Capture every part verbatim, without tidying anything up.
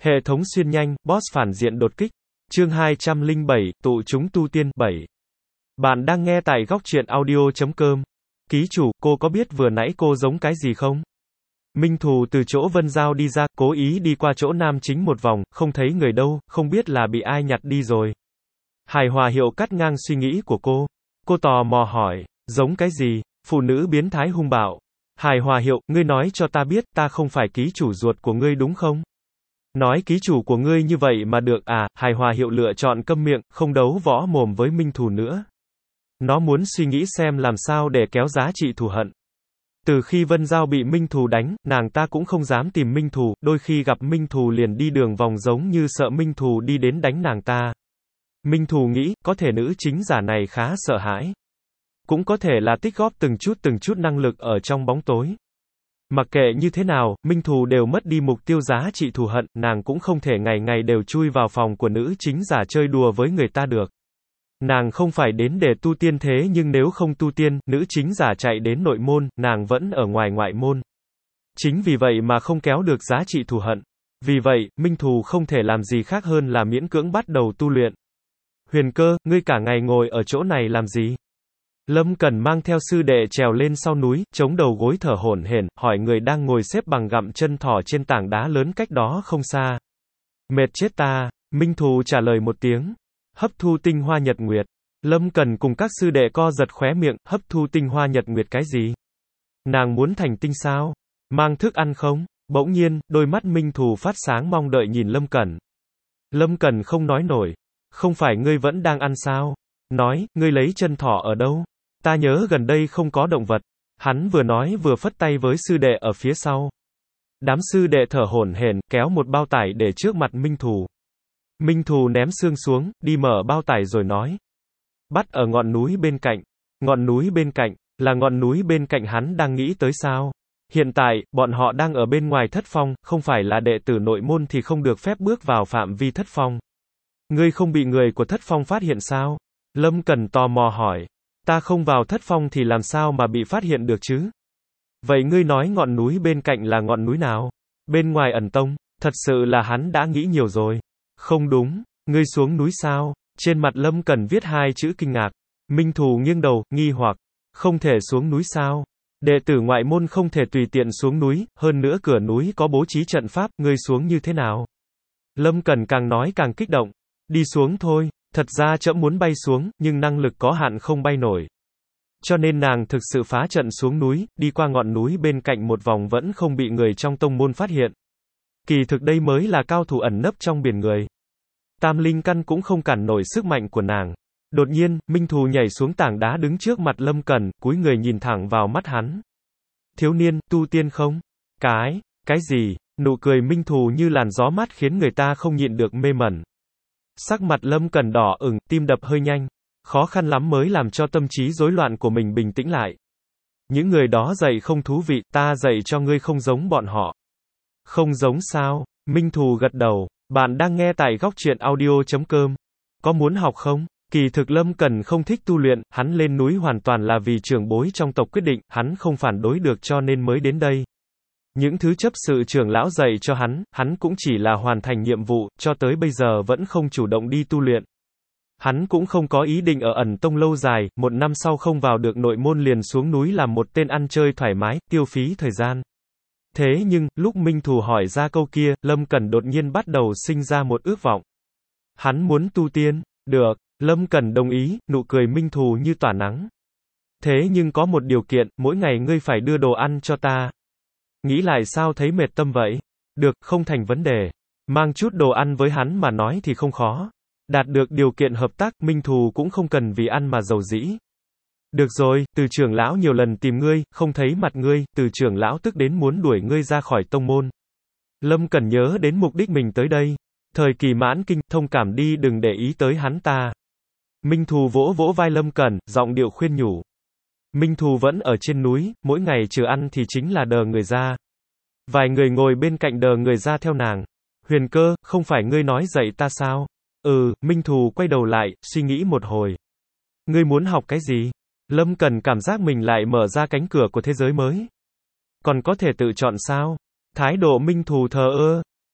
Hệ thống xuyên nhanh, boss phản diện đột kích. Chương hai trăm lẻ bảy, tụ chúng tu tiên, bảy. Bạn đang nghe tại góc truyện audio chấm com. Ký chủ, cô có biết vừa nãy cô giống cái gì không? Minh Thù từ chỗ Vân Giao đi ra, cố ý đi qua chỗ nam chính một vòng, không thấy người đâu, không biết là bị ai nhặt đi rồi. Hài Hòa Hiệu cắt ngang suy nghĩ của cô. Cô tò mò hỏi, giống cái gì? Phụ nữ biến thái hung bạo. Hài Hòa Hiệu, ngươi nói cho ta biết, ta không phải ký chủ ruột của ngươi đúng không? Nói ký chủ của ngươi như vậy mà được à? Hài Hòa Hiệu lựa chọn câm miệng, không đấu võ mồm với Minh Thù nữa. Nó muốn suy nghĩ xem làm sao để kéo giá trị thù hận. Từ khi Vân Giao bị Minh Thù đánh, nàng ta cũng không dám tìm Minh Thù, đôi khi gặp Minh Thù liền đi đường vòng giống như sợ Minh Thù đi đến đánh nàng ta. Minh Thù nghĩ, có thể nữ chính giả này khá sợ hãi. Cũng có thể là tích góp từng chút từng chút năng lực ở trong bóng tối. Mặc kệ như thế nào, Minh Thù đều mất đi mục tiêu giá trị thù hận, nàng cũng không thể ngày ngày đều chui vào phòng của nữ chính giả chơi đùa với người ta được. Nàng không phải đến để tu tiên thế nhưng nếu không tu tiên, nữ chính giả chạy đến nội môn, nàng vẫn ở ngoài ngoại môn. Chính vì vậy mà không kéo được giá trị thù hận. Vì vậy, Minh Thù không thể làm gì khác hơn là miễn cưỡng bắt đầu tu luyện. Huyền Cơ, ngươi cả ngày ngồi ở chỗ này làm gì? Lâm Cần mang theo sư đệ trèo lên sau núi, chống đầu gối thở hổn hển, hỏi người đang ngồi xếp bằng gặm chân thỏ trên tảng đá lớn cách đó không xa. Mệt chết ta, Minh Thù trả lời một tiếng. Hấp thu tinh hoa nhật nguyệt. Lâm Cần cùng các sư đệ co giật khóe miệng, hấp thu tinh hoa nhật nguyệt cái gì? Nàng muốn thành tinh sao? Mang thức ăn không? Bỗng nhiên, đôi mắt Minh Thù phát sáng mong đợi nhìn Lâm Cần. Lâm Cần không nói nổi. Không phải ngươi vẫn đang ăn sao? Nói, ngươi lấy chân thỏ ở đâu? Ta nhớ gần đây không có động vật. Hắn vừa nói vừa phất tay với sư đệ ở phía sau. Đám sư đệ thở hổn hển, kéo một bao tải để trước mặt Minh Thù. Minh Thù ném xương xuống, đi mở bao tải rồi nói. Bắt ở ngọn núi bên cạnh. Ngọn núi bên cạnh, là ngọn núi bên cạnh hắn đang nghĩ tới sao? Hiện tại, bọn họ đang ở bên ngoài thất phong, không phải là đệ tử nội môn thì không được phép bước vào phạm vi thất phong. Ngươi không bị người của thất phong phát hiện sao? Lâm Cần tò mò hỏi. Ta không vào thất phong thì làm sao mà bị phát hiện được chứ? Vậy ngươi nói ngọn núi bên cạnh là ngọn núi nào? Bên ngoài ẩn tông, thật sự là hắn đã nghĩ nhiều rồi. Không đúng, ngươi xuống núi sao? Trên mặt Lâm Cần viết hai chữ kinh ngạc. Minh Thù nghiêng đầu, nghi hoặc. Không thể xuống núi sao? Đệ tử ngoại môn không thể tùy tiện xuống núi, hơn nữa cửa núi có bố trí trận pháp, ngươi xuống như thế nào? Lâm Cần càng nói càng kích động. Đi xuống thôi, thật ra trẫm muốn bay xuống, nhưng năng lực có hạn không bay nổi. Cho nên nàng thực sự phá trận xuống núi, đi qua ngọn núi bên cạnh một vòng vẫn không bị người trong tông môn phát hiện. Kỳ thực đây mới là cao thủ ẩn nấp trong biển người. Tam linh căn cũng không cản nổi sức mạnh của nàng. Đột nhiên, Minh Thù nhảy xuống tảng đá đứng trước mặt Lâm Cần, cúi người nhìn thẳng vào mắt hắn. Thiếu niên, tu tiên không? Cái, cái gì? Nụ cười Minh Thù như làn gió mát khiến người ta không nhịn được mê mẩn. Sắc mặt Lâm Cần đỏ ửng, tim đập hơi nhanh. Khó khăn lắm mới làm cho tâm trí rối loạn của mình bình tĩnh lại. Những người đó dạy không thú vị, ta dạy cho ngươi không giống bọn họ. Không giống sao? Minh Thù gật đầu. Bạn đang nghe tại góc truyện audio chấm com. Có muốn học không? Kỳ thực Lâm Cần không thích tu luyện, hắn lên núi hoàn toàn là vì trưởng bối trong tộc quyết định, hắn không phản đối được cho nên mới đến đây. Những thứ chấp sự trưởng lão dạy cho hắn, hắn cũng chỉ là hoàn thành nhiệm vụ, cho tới bây giờ vẫn không chủ động đi tu luyện. Hắn cũng không có ý định ở ẩn tông lâu dài, một năm sau không vào được nội môn liền xuống núi làm một tên ăn chơi thoải mái, tiêu phí thời gian. Thế nhưng, lúc Minh Thù hỏi ra câu kia, Lâm Cần đột nhiên bắt đầu sinh ra một ước vọng. Hắn muốn tu tiên. Được, Lâm Cần đồng ý, nụ cười Minh Thù như tỏa nắng. Thế nhưng có một điều kiện, mỗi ngày ngươi phải đưa đồ ăn cho ta. Nghĩ lại sao thấy mệt tâm vậy? Được, không thành vấn đề. Mang chút đồ ăn với hắn mà nói thì không khó. Đạt được điều kiện hợp tác, Minh Thù cũng không cần vì ăn mà giàu dĩ. Được rồi, từ trưởng lão nhiều lần tìm ngươi, không thấy mặt ngươi, từ trưởng lão tức đến muốn đuổi ngươi ra khỏi tông môn. Lâm Cần nhớ đến mục đích mình tới đây. Thời kỳ mãn kinh, thông cảm đi đừng để ý tới hắn ta. Minh Thù vỗ vỗ vai Lâm Cần, giọng điệu khuyên nhủ. Minh Thù vẫn ở trên núi, mỗi ngày trừ ăn thì chính là đờ người ra. Vài người ngồi bên cạnh đờ người ra theo nàng. Huyền Cơ, không phải ngươi nói dạy ta sao? Ừ, Minh Thù quay đầu lại, suy nghĩ một hồi. Ngươi muốn học cái gì? Lâm Cần cảm giác mình lại mở ra cánh cửa của thế giới mới. Còn có thể tự chọn sao? Thái độ Minh Thù thờ ơ.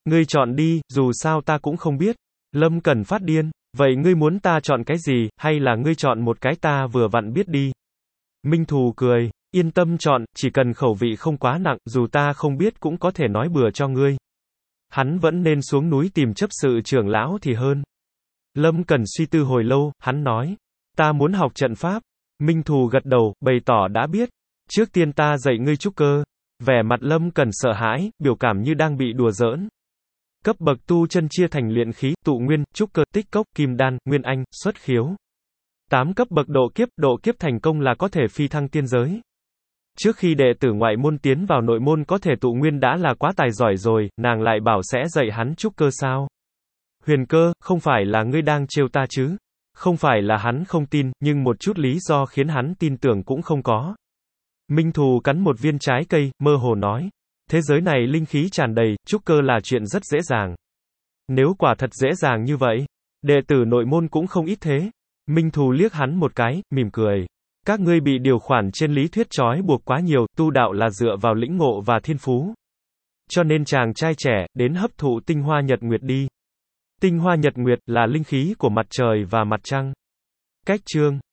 Ngươi chọn đi, dù sao ta cũng không biết. Lâm Cẩn phát điên. Vậy ngươi muốn ta chọn cái gì, hay là ngươi chọn một cái ta vừa vặn biết đi? Minh Thù cười. Yên tâm chọn, chỉ cần khẩu vị không quá nặng, dù ta không biết cũng có thể nói bừa cho ngươi. Hắn vẫn nên xuống núi tìm chấp sự trưởng lão thì hơn. Lâm Cẩn suy tư hồi lâu, hắn nói. Ta muốn học trận pháp. Minh Thù gật đầu, bày tỏ đã biết. Trước tiên ta dạy ngươi trúc cơ. Vẻ mặt Lâm Cẩn sợ hãi, biểu cảm như đang bị đùa giỡn. Cấp bậc tu chân chia thành luyện khí, tụ nguyên, trúc cơ, tích cốc, kim đan, nguyên anh, xuất khiếu. tám cấp bậc độ kiếp, độ kiếp thành công là có thể phi thăng tiên giới. Trước khi đệ tử ngoại môn tiến vào nội môn có thể tụ nguyên đã là quá tài giỏi rồi, nàng lại bảo sẽ dạy hắn trúc cơ sao? Huyền Cơ, không phải là ngươi đang trêu ta chứ? Không phải là hắn không tin, nhưng một chút lý do khiến hắn tin tưởng cũng không có. Minh Thù cắn một viên trái cây, mơ hồ nói. Thế giới này linh khí tràn đầy, trúc cơ là chuyện rất dễ dàng. Nếu quả thật dễ dàng như vậy, đệ tử nội môn cũng không ít thế. Minh Thù liếc hắn một cái, mỉm cười. Các ngươi bị điều khoản trên lý thuyết trói buộc quá nhiều, tu đạo là dựa vào lĩnh ngộ và thiên phú. Cho nên chàng trai trẻ, đến hấp thụ tinh hoa nhật nguyệt đi. Tinh hoa nhật nguyệt là linh khí của mặt trời và mặt trăng. Cách chương